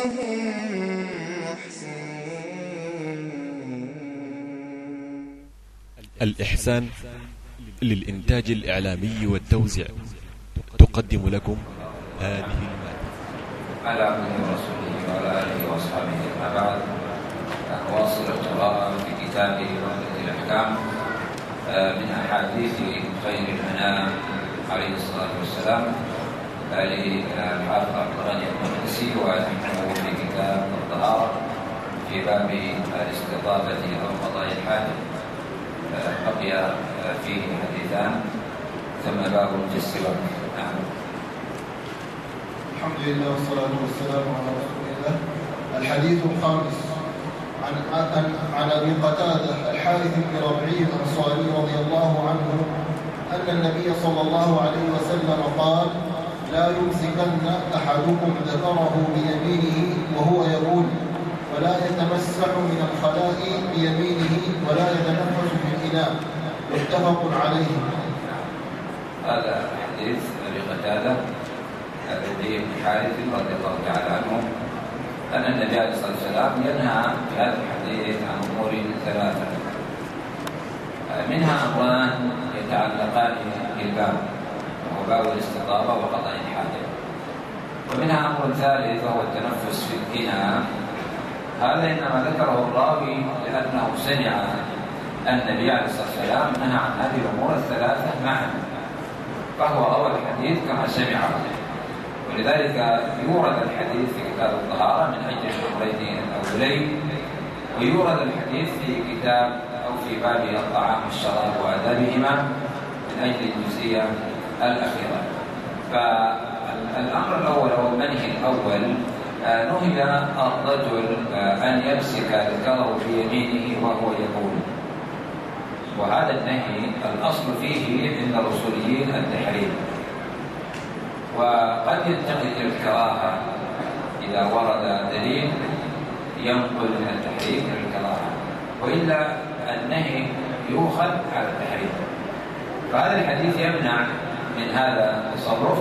الإحسان للإنتاج الإعلامي والتوزيع تقدم لكم هذه المادة. على عبده ورسوله وعلى آله وأصحابه أما بعد، نواصل القراءة في كتاب عمدة الأحكام من أحاديث خير الأنام عليه الصلاة والسلام للحافظ عبد الغني المقدسي، ونحن في كتاب الطهارة في باب الاستضافة أو قضاء الحاجة. بقي فيه حديثان ثم باب في السواك. نعم. الحمد لله والصلاة والسلام على رسول الله. الحديث الخامس عن أبي قتادة الحارث بن ربعي الأنصاري رضي الله عنه أن النبي صلى الله عليه وسلم قال: لا يمسكن أحدكم ذكره بيمينه وهو يقول، ولا يتمسح من الخلاء بيمينه، ولا يتنفس في الإناء. متفق عليه. هذا حديث أبي قتادة الربيع بن حارث رضي الله تعالى عنه أن النبي عليه الصلاة والسلام ينهى في هذا الحديث عن أمور ثلاثة، منها أمران يتعلقان بالباب وهو باب الاستطابة وقضاء الحاجة، ومنها أمر ثالث وهو التنفس في الإناء. هذا إنما ذكره الراوي لأنه سمع النبي عليه الصلاة والسلام نهى عن هذه الأمور الثلاثة معا، فهو روى الحديث كما سمعه، ولذلك يورد الحديث في كتاب الطهارة من أجل الأمرين الأولين، ويورد الحديث في كتاب أو في باب الطعام والشراب وآدابهما من أجل الجزئية الأخيرة. فالأمر الأول أو المنهي الأول نهي الرجل أن يمسك ذكره بيمينه وهو يقول، وهذا النهي الأصل فيه عند الأصوليين التحريم، وقد ينتقل إلى الكراهة إذا ورد دليل ينقل من التحريم إلى الكراهة، وإلا النهي يؤخذ على التحريم. فهذا الحديث يمنع من هذا التصرف،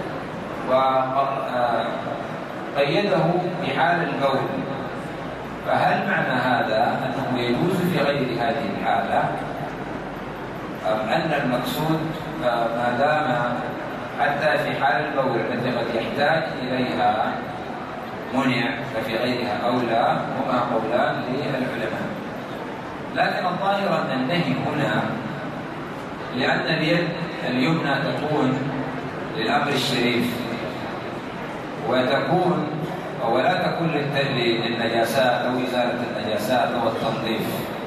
وقيده بحال البول. فهل معنى هذا أنه يجوز في غير هذه الحالة، أم أن المقصود ما دام حتى في حال البول التي قد يحتاج إليها منع ففي غيرها أولى؟ هما قولان للعلماء، لكن الظاهر أن النهي هنا لأن اليد اليمنى تكون للأمر الشريف، وتكون ولا تكون للنجاسات أو إزالة النجاسات أو التنظيف.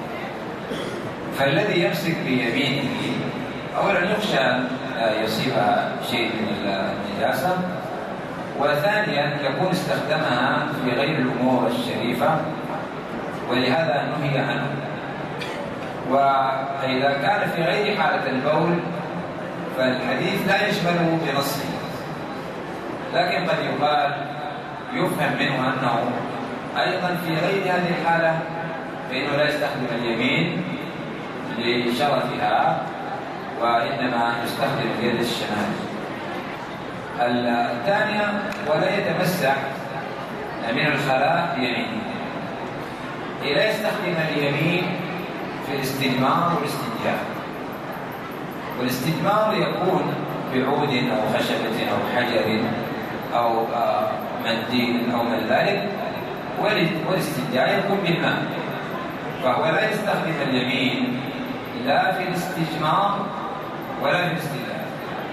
فالذي يمسك بيمينه أولا يخشى أن يصيبها شيء من النجاسة، وثانيا يكون استخدمها في غير الأمور الشريفة، ولهذا نهي عنه. وإذا كان في غير حالة البول فالحديث لا يشمله بنصه، لكن قد يفهم منه أنه أيضا في غير هذه الحالة فإنه لا يستخدم اليمين لشرفها، وإنما يستخدم اليد الشمال. الثانية ولا يتمسح من الخلاء بيمينه، لا يستخدم اليمين في الاستجمار والاستنجاء. والاستجمار يكون بعود أو خشبة أو حجر أو منديل أو من ذلك، والاستنجاء يكون بالماء. فهو لا يستخدم اليمين لا في الاستجمار ولا في الاستنجاء،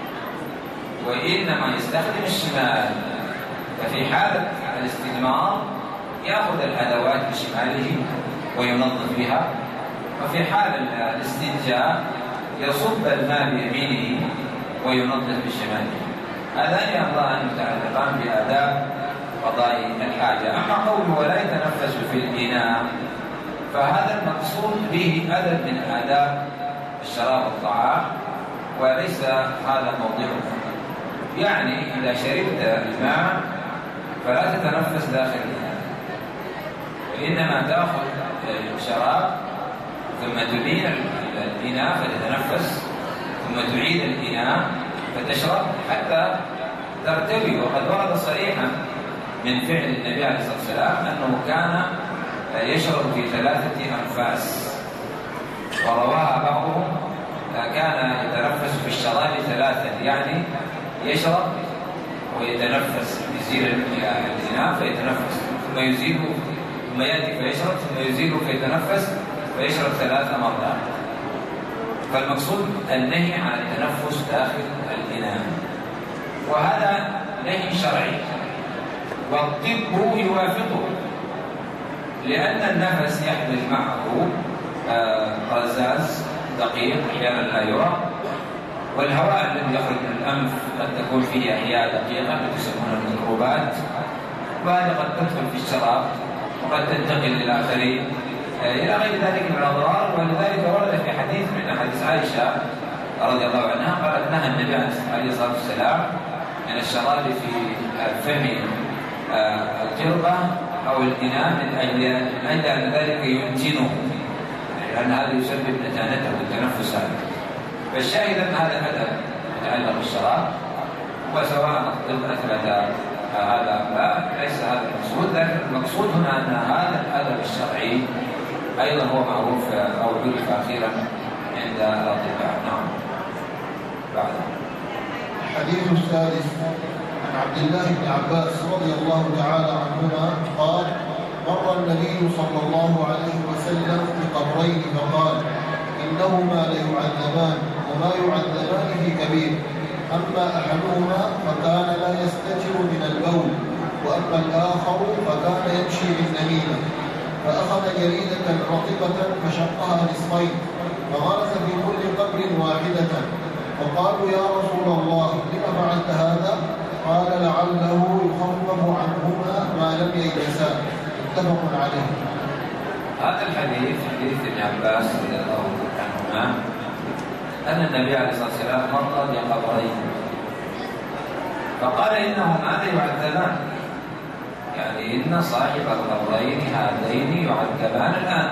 وإنما يستخدم الشمال. ففي حالة الاستجمار يأخذ الأدوات بشماله وينظف بها، وفي حال الاستنجاء يصب الماء بيمينه وينظف بشماله. هذان أمران متعلقان بآداب قضاء الحاجة. أما قوله ولا يتنفس في الإناء فهذا المقصود به أدب من آداب الشراب والطعام، وليس هذا موضعه. يعني إذا شربت الماء فلا تتنفس داخل الإناء، وإنما تأخذ الشراب ثم تبين الإناء فتتنفس، ثم تعيد الإناء فتشرب حتى ترتوي. وقد ورد صريحا من فعل النبي عليه الصلاة والسلام أنه كان يشرب في 3 أنفاس، ورواها بعضهم كان يتنفس في الشراب 3، يعني يشرب ويتنفس، يزيل الإناء فيتنفس، ثم يزيله، ثم يأتي فيشرب، ثم يزيله فيتنفس، فيشرب 3 مرات. فالمقصود النهي عن التنفس داخل الإناء، وهذا نهي شرعي، والطب يوافقه، لأن النفس يحمل معه رذاذ دقيق أحيانا لا يرى، والهواء الذي يخرج من الأنف قد تكون فيه أحياء دقيقة تسمونها الميكروبات، وهذه قد تدخل في الشراب وقد تنتقل للآخرين إلى غير ذلك من الأضرار. ولذلك ورد في حديث من حديث عائشة رضي الله عنها قالت نهى النبي عليه الصلاة والسلام من الشراب في فم القربة أو الإناء من أجل أن ذلك ينتنه، لأن هذا يسبب نتانته والتنفس هذا. فالشاهد أن هذا أدب يتعلق بالشراب، وسواء الطب أثبت هذا لا، ليس هذا المقصود، لكن المقصود هنا أن هذا الأدب الشرعي أيضا هو معروف أو عرف أخيرا عند الأطباء. نعم. بعد الحديث السادس عن عبد الله بن عباس رضي الله تعالى عنهما قال: مر النبي صلى الله عليه وسلم بقبرين فقال: إنهما ليعذبان وما يعذبان في كبير، أما أحدهما فكان لا يستتر من البول، وأما الآخر فكان يمشي بالنميمة، فأخذ جريدة رطبة فشقها نصفين فغرس في كل قبر واحدة، فقالوا: يا رسول الله لم فعلت هذا؟ قال: لعله يخفف عنهما ما لم ييبسا. متفق عليه. هذا الحديث حديث ابن عباس رضي الله عنهما أن النبي عليه الصلاة والسلام مر بقبرين فقال: إنهما ليعذبان، يعني إن صاحب القبرين هذين يعذبان الآن.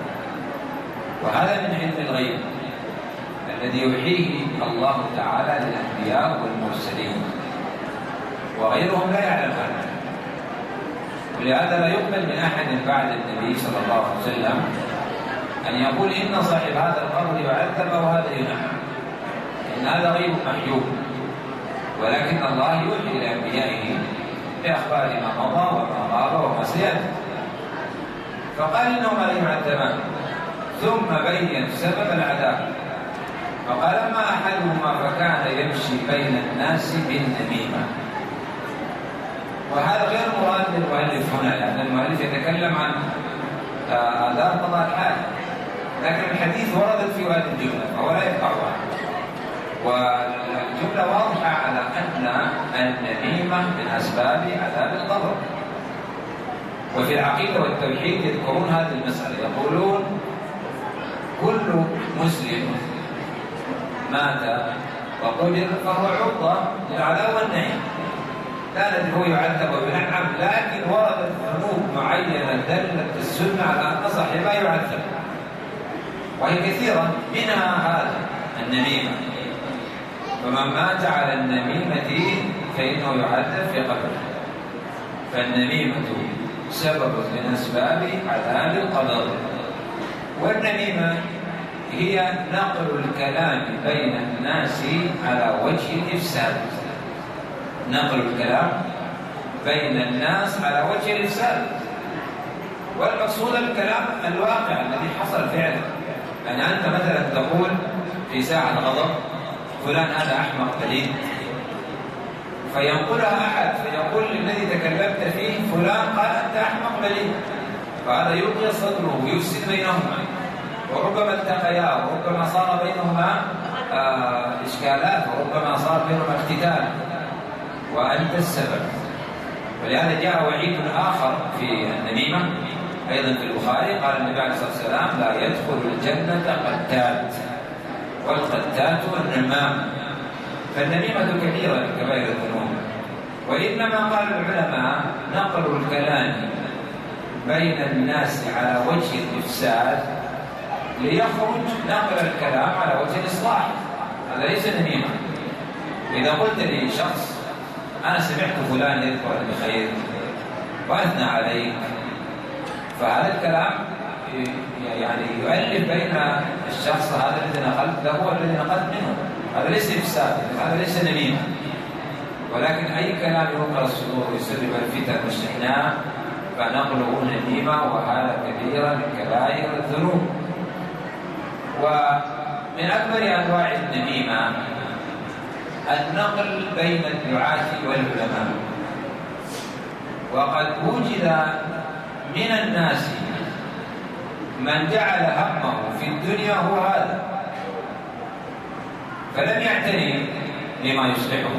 وهذا من علم الغيب الذي يوحيه الله تعالى للأنبياء والمرسلين، وغيرهم لا يعلم عنه، ولهذا لا يقبل من أحد بعد النبي صلى الله عليه وسلم أن يقول إن صاحب هذا القبر يعذب وهذا ينعم، إن هذا غيب محجوب، ولكن الله يوحي لأنبيائه بأخبار ما مضى وما غاب وما سيأتي. فقال: إنهما ليعذبان، ثم بين سبب العذاب، فقال: أما أحدهما فكان يمشي بين الناس بالنميمة. وهذا غير مراد للمؤلف هنا، لأن المؤلف يتكلم عن آداب قضاء الحاجة، لكن الحديث وردت في هذه الجملة فهو لا يقطعها، والجملة واضحة على أن النميمة من أسباب عذاب القبر. وفي العقيدة والتوحيد يذكرون هذه المسألة، يقولون: كل مسلم مات وقبر فهو عرضة للعذاب والنعيم، لا ندري هو يعذب وينعم، لكن وردت ذنوب معينة دلت السنة على أن صاحبها يعذب، وهي كثيرة، منها هذا النميمة. فمن مات على النميمة فإنه يعذب في قبره، فالنميمة سبب من أسباب عذاب القبر. والنميمة هي نقل الكلام بين الناس على وجه الإفساد، نقل الكلام بين الناس على وجه الإفساد. والمقصود الكلام الواقع الذي حصل فعلا، يعني أنت مثلا تقول في ساعة غضب: فلان هذا أحمق بليد، فينقلها أحد فيقول للذي تكلمت فيه: فلان قال أنت أحمق بليد، فهذا يلقي صدره ويفسد بينهما، وربما التقيا وربما صار بينهما إشكالات، وربما صار بينهما اقتتال، وأنت السبب. ولهذا جاء وعيد آخر في النميمة أيضا في البخاري، قال النبي عليه الصلاة والسلام: لا يدخل الجنة قتات، والقتات النمام. فالنميمة كبيرة من كبائر الذنوب، وإنما قال العلماء: نقل الكلام بين الناس على وجه الإفساد ليخرج نقل الكلام على وجه الإصلاح، هذا ليس نميمة. إذا قلت لي شخص: أنا سمعت فلان يذكر بخير وأثنى عليك، فهذا الكلام يعني يؤلف بين الشخص هذا الذي نقلت له والذي نقلت منه. هذا ليس إفساد، هذا ليس نميمة، ولكن أي كلام يوقع الصدور ويسبب الفتن والشحناء فنقله نميمة، وهذا كبيرة من كبائر الذنوب. ومن أكبر أنواع النميمة النقل بين الدعاة والعلماء. وقد وجد من الناس من جعل همه في الدنيا هو هذا، فلم يعتني بما يصلحه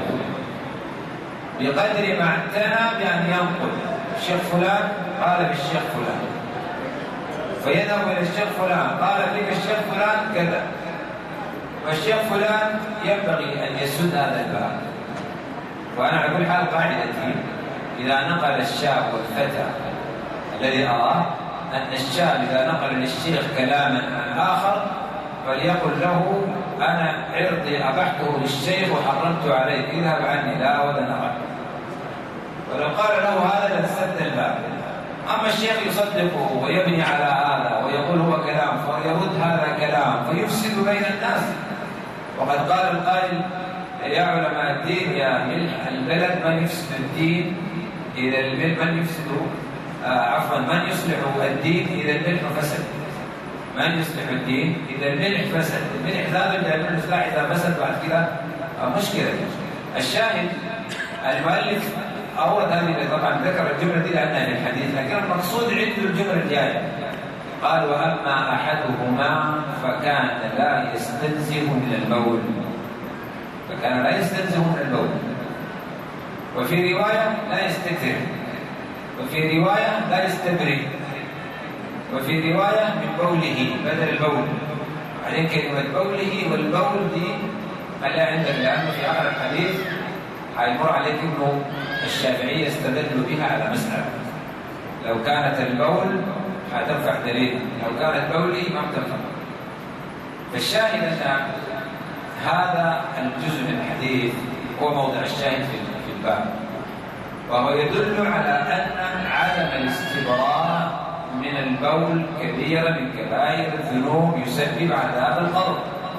بقدر ما اعتنى بأن ينقل الشيخ فلان قال بالشيخ فلان، فيذهب إلى الشيخ فلان قال فيك الشيخ فلان كذا، والشيخ فلان ينبغي أن يسد هذا الباب. وأنا على كل حال قاعدتي إذا نقل الشاب والفتى الذي أراه أن الشاب إذا نقل للشيخ كلاما عن آخر فليقل له أنا عرضي أبحته للشيخ وحرمت عليك، اذهب عني لا ولا نرى. ولو قال له هذا لسد الباب. أما الشيخ يصدقه ويبني على هذا ويقول هو كلام فيرد هذا كلام فيفسد بين الناس. وقد قال القائل يا علماء الدين يا ملح البلد من يفسد الدين إذا الملح من يفسد من يصلح الدين إذا الملح فسد. من يصلح الدين إذا الملح فسد. الملح لا بد من الإصلاح إذا فسد بعد كده مشكلة. الشاهد المؤلف أورد هذه طبعا ذكر الجملة دي لأنها في الحديث، لكن المقصود عنده الجملة الجاية قال وأما أحدهما فكان لا يستنزه من البول، فكان لا يستنزه من البول، وفي رواية لا يستكثر، وفي رواية لا يستبرئ، وفي رواية من بوله بدل البول. بعدين كلمة بوله والبول دي خليها عندك، لأنه في آخر الحديث هيمر عليك إنه الشافعية استدلوا بها على مسألة، لو كانت البول هتنفع دليل، لو كانت بولي ما بتنفع. فالشاهد أن هذا الجزء من الحديث هو موضع الشاهد في الباب، وهو يدل على أن عدم الاستبراء من البول كبيرة من كبائر الذنوب يسبب عذاب القبر.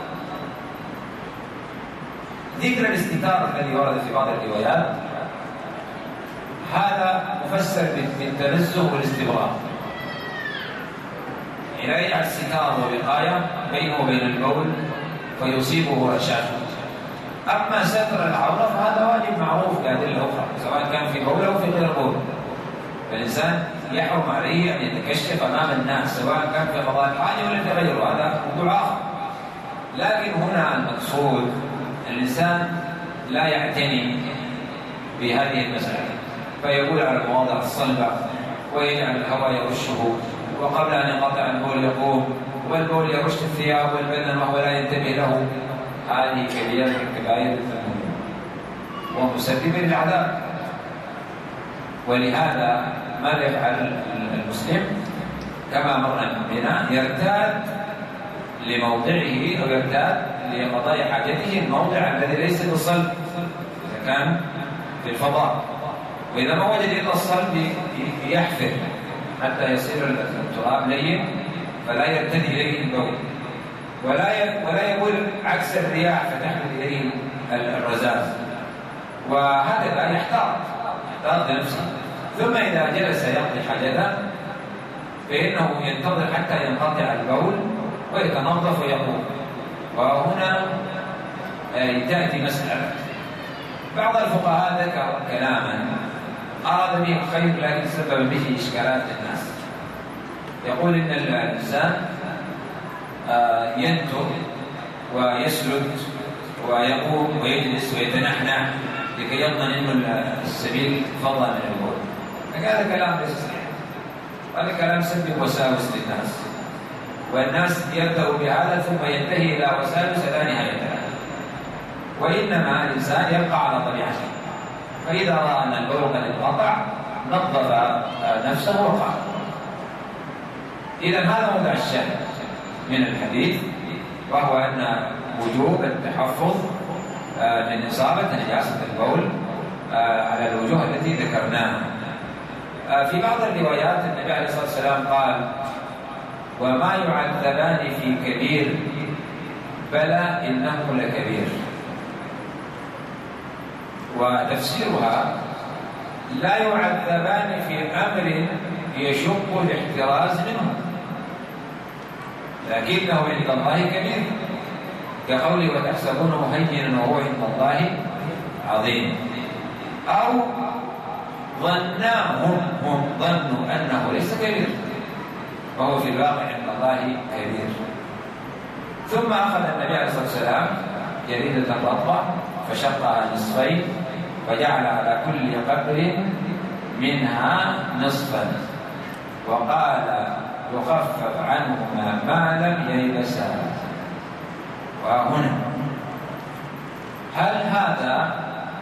ذكر الاستتار الذي ورد في بعض الروايات هذا مفسر بالتنزه والاستبراء، لا يجعل ستار ووقاية بينه وبين البول فيصيبه رشاش. أما ستر العورة فهذا واجب معروف بأدلة أخرى، سواء كان في بول أو في غير بول، فالإنسان يحرم عليه أن يتكشف أمام الناس سواء كان في قضاء الحاجة ولا في غيره، هذا موضوع آخر. لكن هنا المقصود الإنسان لا يعتني بهذه المسألة فيقول على المواضع الصلبة ويجعل الهواء يرشه، وقبل أن ينقطع البول يقوم، والبول يرش الثياب والبدن وهو لا ينتبه له. هذه كبيرة من كبائر الذنوب ومسبب للعذاب. ولهذا ماذا يفعل المسلم كما مر بنا؟ يرتاد لموضعه أو يرتاد لقضاء حاجته الموضع الذي ليس بالصلب إذا كان في الفضاء، وإذا ما وجد إلا الصلب يحفر حتى يصير التراب لين فلا يرتدي إليه البول، ولا يقول عكس الرياح فتحمل إليه الرذاذ، وهكذا يحتاط بنفسه. ثم إذا جلس يقضي حاجته فإنه ينتظر حتى ينقطع البول ويتنظف ويقوم. وهنا تأتي مسألة، بعض الفقهاء ذكر كلاما أراد به الخير لكن سبب به إشكالات للناس. يقول إن الإنسان ينتظر ويسلك ويقوم ويجلس ويتنحنح لكي يضمن أن السبيل فضى من البول. هذا كلام ليس صحيح، هذا كلام يسبب وساوس للناس، والناس يبدأ بهذا ثم ينتهي إلى وساوس لا نهاية لها. وإنما الإنسان يبقى على طبيعته، فإذا رأى أن البول قد انقطع نظف نفسه وقال. إذا هذا موضع الشاهد من الحديث، وهو أن وجوب التحفظ من إصابة نجاسة البول على الوجوه التي ذكرناها. في بعض الروايات النبي عليه الصلاة والسلام قال: وما يعذبان في كبير بلى إنه لكبير. وتفسيرها: لا يعذبان في أمر يشق الاحتراز منه، لكنه عند الله كبير، كقوله: وتحسبونه هينا وهو عند الله عظيم. أو هم ظنوا أنه ليس كبير وهو في الواقع عند الله كبير. ثم أخذ النبي عليه الصلاة والسلام جريدة رطبة فشقها نصفين وجعل على كل قبر منها نصفا، وقال: يخفف عنهما ما لم ييبسا. وهنا هل هذا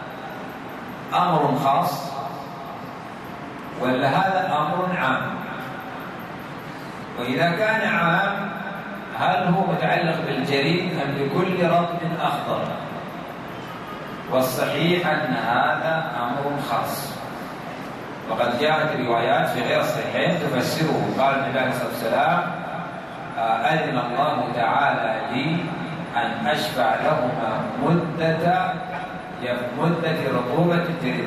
أمر خاص ولا هذا أمر عام؟ وإذا كان عام هل هو متعلق بالجريد أم بكل رطب أخضر؟ والصحيح أن هذا أمر خاص، وقد جاءت روايات في غير الصحيحين تفسره. قال النبي عليه الصلاة والسلام: أذن الله تعالى لي أن أشفع لهما مدة رطوبة الجريد.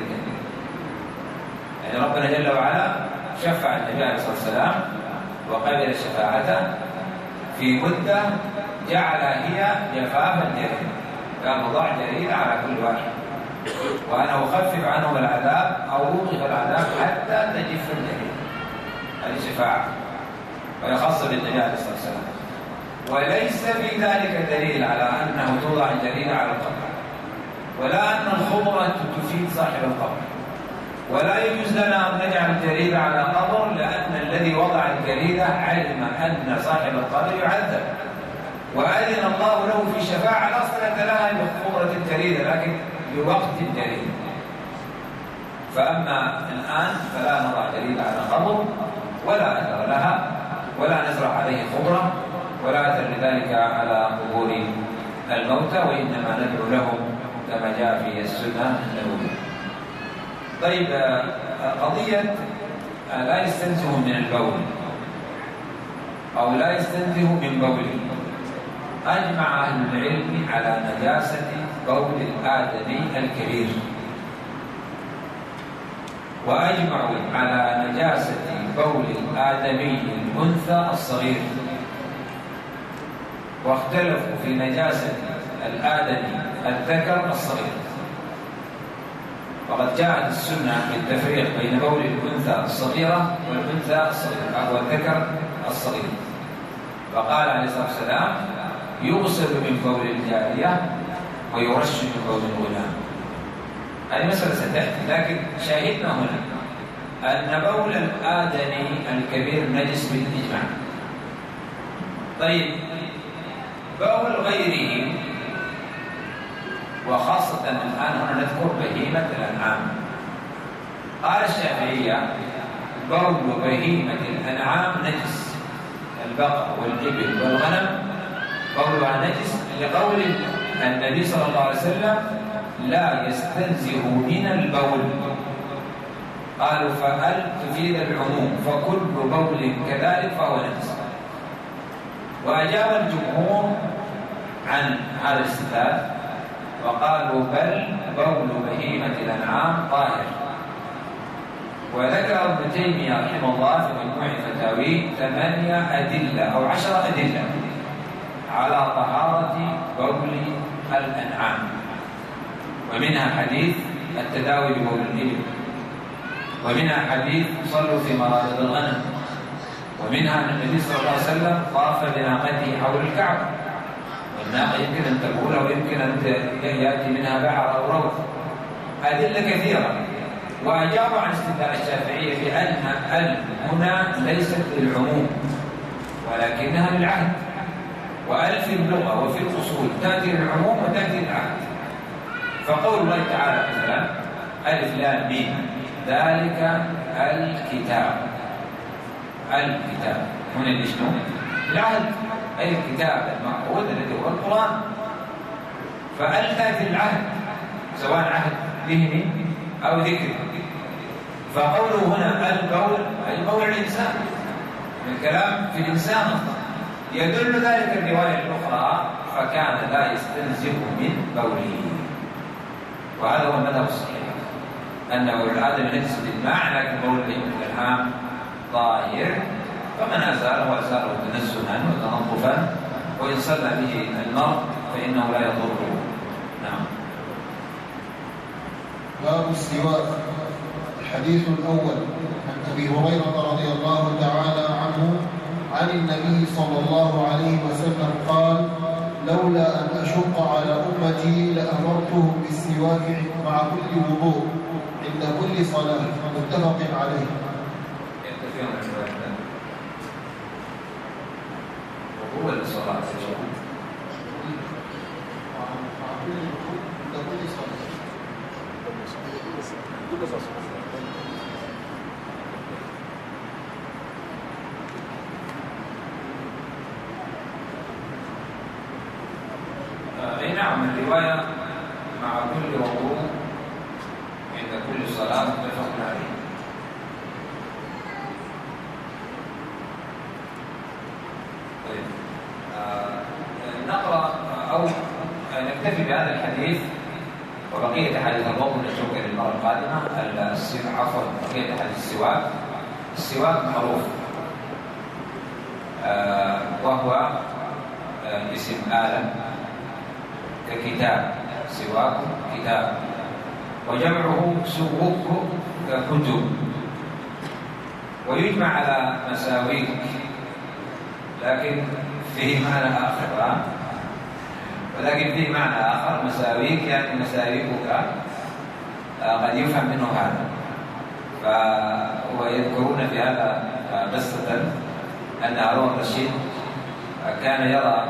يعني ربنا جل وعلا شفع النبي عليه الصلاة والسلام وقبل شفاعته في مدة جعل هي جفاف الجريد، كان وضع جريد على كل واحد، وأنا أخفف عنهم العذاب أو أوقف العذاب حتى تجف الجريد. هذه شفاعة وهي خاصة بالنبي عليه الصلاة والسلام. وليس في ذلك دليل على أنه توضع الجريد على القبر، ولا أن الخضرة تفيد صاحب القبر، ولا يجوز لنا أن نجعل الجريد على قبر، لأن الذي وضع الجريد علم أن صاحب القبر يعذب، وأذن الله له في شفاعة لا صلة لها بخضرة الجريدة لكن بوقت الجريد. فأما الآن فلا نضع جريد على قبر ولا أثر لها، ولا نزرع عليه خضرة، ولا أثر لذلك على قبور الموتى، وإنما ندعو لهم كما جاء في السنة النبوية. طيب، قضية لا يستنزه من البول أو لا يستنزه من بوله، أجمع أهل العلم على نجاسة بول الآدمي الكبير، وأجمعوا على نجاسة بول الآدمي الأنثى الصغير، واختلفوا في نجاسة الآدمي الذكر الصغير. وقد جاءت السنة بالتفريق بين بول الأنثى الصغيرة والأنثى الصغيرة أو الذكر الصغير، فقال عليه الصلاة والسلام: يغسل من بول الجارية ويرش من بول الغلام. هذه مسألة ستأتي، لكن شاهدنا هنا أن بول الآدمي الكبير نجس بالإجماع. طيب، بول غيره، وخاصة الآن هنا نذكر بهيمة الأنعام. قال الشافعية: بول بهيمة الأنعام نجس، البقر والإبل والغنم بولها نجس، لقول النبي صلى الله عليه وسلم: لا يستنزه من البول. قالوا: فهل تفيد العموم، فكل بول كذلك فهو نجس. وأجاب الجمهور عن هذا الاستدلال وقالوا: بل بول بهيمة الأنعام طاهر. وذكر ابن تيمية رحمه الله في مجموع فتاويه 8 أدلة أو 10 أدلة على طهارة بول الأنعام، ومنها حديث التداوي ببول الإبل، ومنها حديث صلوا في مرابض الغنم، ومنها أن النبي صلى الله عليه وسلم طاف بناقته حول الكعبة، والناقة يمكن أن تبول ويمكن أن يأتي منها بعر أو روث. أدلة كثيرة. وأجابوا عن استدلال الشافعية بأن هنا ليست للعموم ولكنها للعهد، وألف في اللغة وفي الأصول تأتي للعموم وتأتي للعهد. فقول الله تعالى مثلا: ألف لام ميم ذلك الكتاب هنا لشنو؟ العهد، أي الكتاب المعهود الذي هو القرآن. فأل تأتي للعهد سواء عهد ذهني أو ذكري. فقوله هنا البول أي بول الإنسان، الكلام في الإنسان أصلا. يدل ذلك الرواية الأخرى فكان لا يستنزف من بوله، وهذا هو المذهب الصحيح أن بول الآدم نجس بالماء، لكن بول الحام طاهر، فمن أزاله أزاله تنزها وتنظفا، وإن صلى به المرء فإنه لا يضره. نعم. باب السواك. الحديث الأول عن أبي هريرة رضي الله تعالى عنه عن النبي صلى الله عليه وسلم قال: لولا أن أشق على أمتي لأمرتهم بالسواك مع كل وضوء عند كل صلاة. متفق عليه. وهو الصلاة أي نعم، الرواية مع كل وضوء عند كل صلاة متفق عليه. طيب نقرأ أو نكتفي بهذا الحديث وبقية حديث الوضوء نتركه للمرة القادمة. بقية حديث السواك. السواك معروف وهو اسم آلة ككتاب، سواك كتاب، وجمعه سووك ككتب، ويجمع على مساويك، لكن فيه معنى آخر، ولكن فيه معنى آخر. مساويك يعني مساويكك، قد يفهم منه هذا. ويذكرون في هذا قصة أن هارون الرشيد كان يرى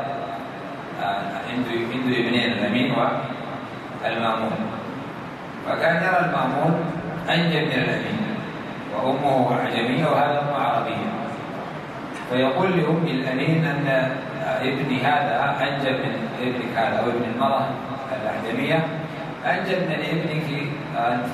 عنده ابنين، الأمين والمامون، فكان يرى المامون أنجب من الأمين، وأمه عجمية وهذا أمه عربية، فيقول لأم الأمين أن ابني هذا أنجب من ابنك هذا، أو ابن المرأة الأعجمية أنجب من ابنك أنت.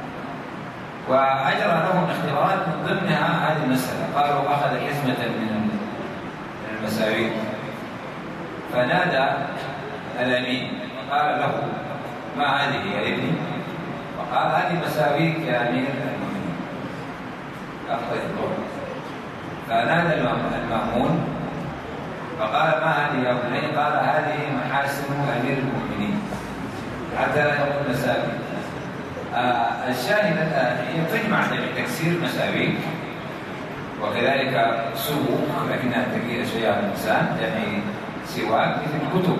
وأجرى لهم اختبارات من ضمنها هذه المسألة. قالوا أخذ حزمة من المساويك فنادى الأمين وقال له: ما هذه يا ابني؟ وقال: هذه مساويك يا أمير المؤمنين. أخذ الضوء. فنادى المأمون فقال: ما هذه يا بني؟ قال: هذه محاسن أمير المؤمنين، حتى لا يقول مساويك. الشاهد تجمع تكسير مساويك وكذلك سوق، لكنها تقيلة شوية على الإنسان، يعني سواك مثل الكتب.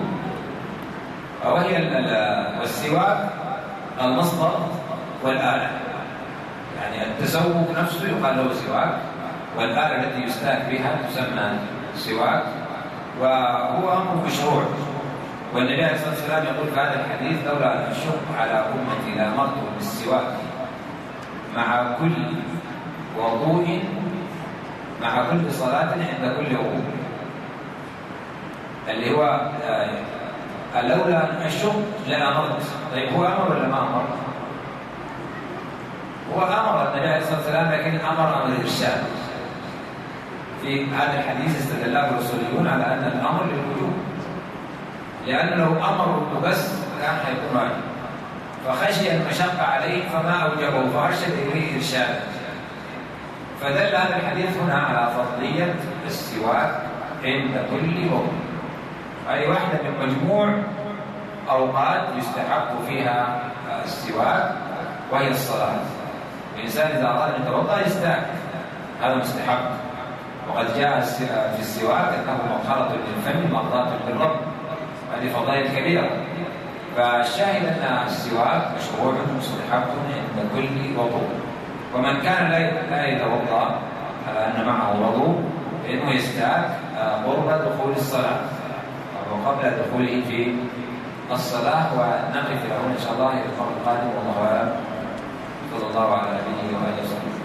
والسواك المصدر والآلة، يعني التسوق نفسه يقال له سواك، والآلة التي يستاك بها تسمى سواك، وهو أمر مشروع. والنبي عليه الصلاة والسلام يقول في هذا الحديث: لولا أن أشق على أمتي لأمرتهم بالسواك مع كل وضوء مع كل صلاة عند كل وضوء، اللي هو لولا أن أشق لأمرت. طيب هو أمر ولا ما أمر؟ هو أمر النبي عليه الصلاة والسلام، لكن أمر الإرشاد. في هذا الحديث استدل الرسوليون على أن الأمر للوجوب، لأن لو أمروا بس كان حيكون واجب، فخشي المشقة عليه فما أوجبه فأرشد إليه إرشادا. فدل هذا الحديث هنا على فضلية السواك عند كل وضوء، أي واحدة من مجموع أوقات يستحق فيها السواك، وهي الصلاة. الإنسان إذا أراد أن يتوضأ يستاك، هذا مستحق. وقد جاء في السواك أنه مطهرة للفم مرضاة للرب، هذه فضائل كبيرة. فالشاهد أن السواك مشروع مستحب عند كل وضوء، ومن كان لا يتوضأ على أن معه وضوء فإنه يستاك قرب دخول الصلاة أو قبل دخوله في الصلاة. ونقف له إن شاء الله إلى المرة القادمة، والله أعلم. صلى الله على نبينا وآله وسلم.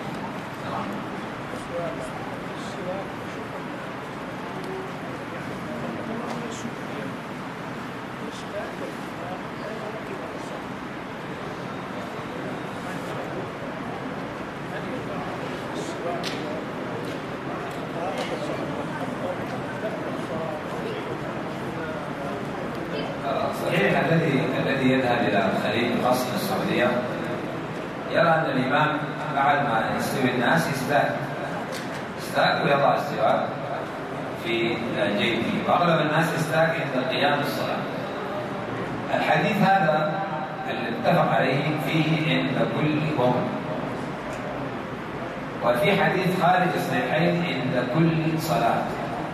صحيح الذي يذهب إلى الخليج خاصة السعودية يرى أن الإمام بعد ما يستوي الناس يستاك ويضع السواك في جيبه، وأغلب الناس يستاك عند قيام الصلاة. الحديث هذا اللي اتفق عليه فيه عند كل قوم، وفي حديث خارج الصحيحين عند كل صلاة.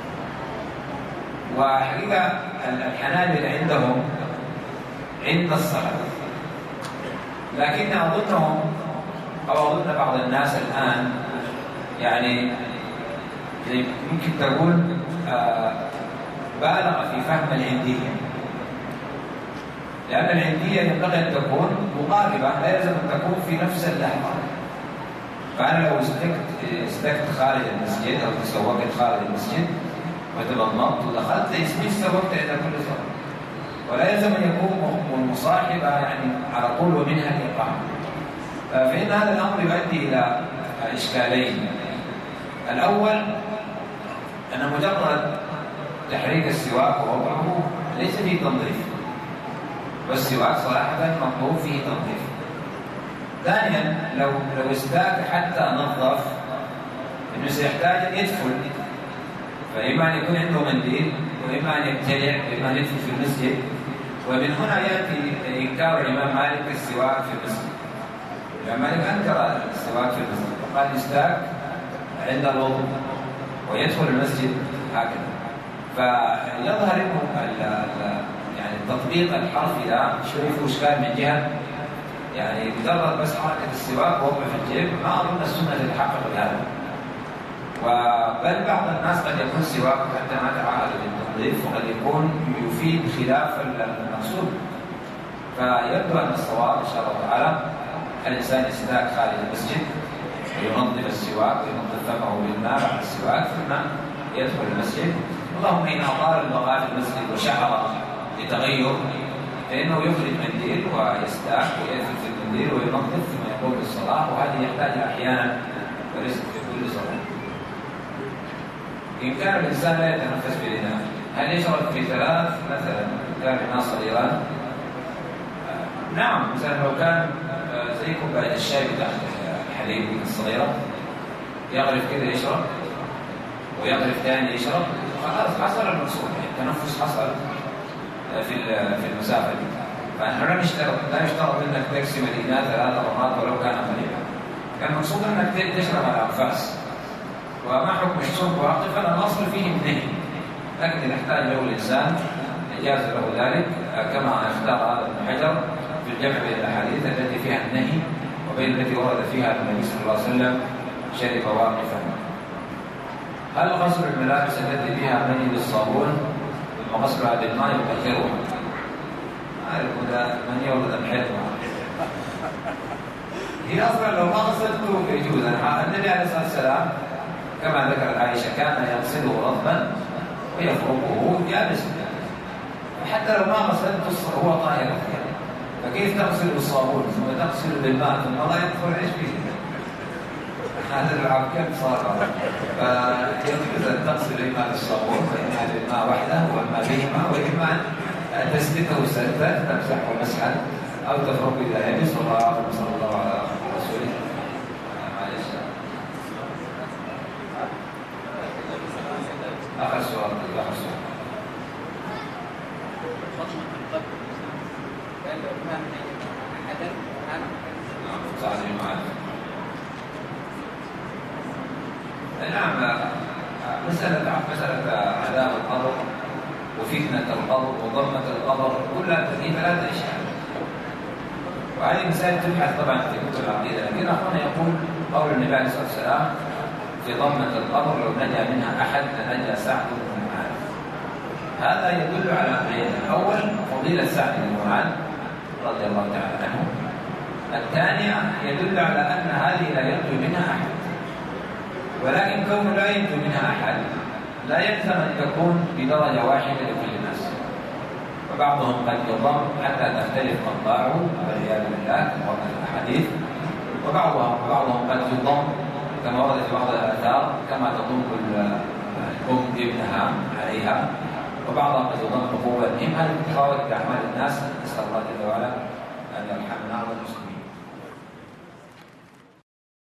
وحقيقة الحنابلة عندهم عند الصلاة، لكن أظنهم أو أظن بعض الناس الآن يعني ممكن تقول بالغ في فهم العندية، لأن العندية ينبغي أن تكون مقاربة، لا يلزم أن تكون في نفس اللحظة. فأنا لو استكت خارج المسجد أو تسوقت خارج المسجد وتبضمضت ودخلت اسمي استوقت عند كل صلاة، ولا يلزم أن يكون مصاحبة يعني على طول ومنها الإقامة. فإن هذا الأمر يؤدي إلى إشكالين. الأول أن مجرد تحريك السواك ووضعه ليس فيه تنظيف، والسواك صراحة مطلوب فيه تنظيف. ثانيا لو استاك حتى نظف إنه سيحتاج أن يدخل، فإما أن يكون عنده منديل وإما أن يبتلع وإما أن يدخل في المسجد. ومن هنا يأتي إنكار الإمام مالك السواك في المسجد. الإمام مالك أنكر السواك في المسجد وقال يستاك عند الوضوء ويدخل المسجد هكذا. فيظهر انه يعني التطبيق الحرفي ده شوي فيه اشكال من جهه، يعني مجرد بس حركه السواك ووضعه في الجيب ما اظن السنه تتحقق بهذا. وبل بعض الناس قد يكون سواك حتى ما تعهد بالتنظيف وقد يكون يفيد خلاف المقصود. فيبدو ان الصواب ان شاء الله تعالى الانسان يستاك خارج المسجد وينظف السواك وينظف فمه بالماء بعد السواك ثم يدخل المسجد. اللهم إن أطال البقاء في المسجد وشعر لتغير فإنه يخرج منديل ويستاك ويدخل في المنديل وينظف ثم يقوم بالصلاة، وهذه يحتاج أحيانا وليس في كل صلاة. إن كان الإنسان لا يتنفس بالإناء هل يشرب في ثلاث مثلا كان الناس صغيران؟ نعم، مثلا لو كان زي كوباية الشاي بتاعت الحليب الصغيرة يغرف كده يشرب ويغرف ثاني يشرب، خلاص حصل المقصود، التنفس حصل في المسافة دي. فنحن لا يشترط انك تقسم الإناء 3 مرات ولو كان قليلا، كان المقصود انك تشرب على الأنفاس. وما حكم الشرب واقفا؟ الأصل فيه النهي، لكن إذا احتاج له الإنسان جاز له ذلك، كما اختار هذا ابن حجر في الجمع بين الأحاديث التي فيها النهي وبين التي ورد فيها النبي صلى الله عليه وسلم شرب واقفا. هل غسل الملابس التي فيها مني بالصابون وغسلها بالماء يطهرها؟ أعرف هذا مني ولا دم. هي أصلا لو ما غسلته يجوز. النبي عليه الصلاة والسلام كما ذكرت عائشة كان يغسله رطبا ويفرقه يابسا، حتى لو ما غسلته هو طاهر. فكيف تغسل بالصابون ثم تغسل بالماء ثم لا يدخل ايش فيه؟ هذا العبكة صار. فيجوز أن تغسل إما بالصابون وإما بالماء وحده وإما بهما، وإما أن تسلكه سلفا تمسحه مسحا أو تفرقه إذا يبس. والله صلى الله على رسوله. معلش آخر سؤال. نعم، مسألة عذاب القبر وفتنة القبر وضمة القبر كلها في 3 أشياء، وهذه مسائل تبحث طبعا في كتب العقيدة. لكن أخونا يقول قول النبي عليه الصلاة والسلام في ضمة القبر لو نجا منها أحد لنجا سعد بن معاذ. هذا يدل على أمرين: الأول فضيلة سعد بن معاذ رضي الله تعالى عنه، الثانية يدل على أن هذه لا ينجو منها أحد. ولكن كونه لا ينجو منها أحد لا يلزم أن تكون بدرجة واحدة لكل الناس، وبعضهم قد يضم حتى تختلف أطباعه والعياذ بالله كما ورد في الحديث، وبعضهم قد يضم كما ورد في بعض الآثار كما تضم الأم ابنها عليها وبعضها قد يظن قوة النيم. هذه تتفاوت بأعمال الناس، نسأل الله جل وعلا أن يرحمنا والمسلمين.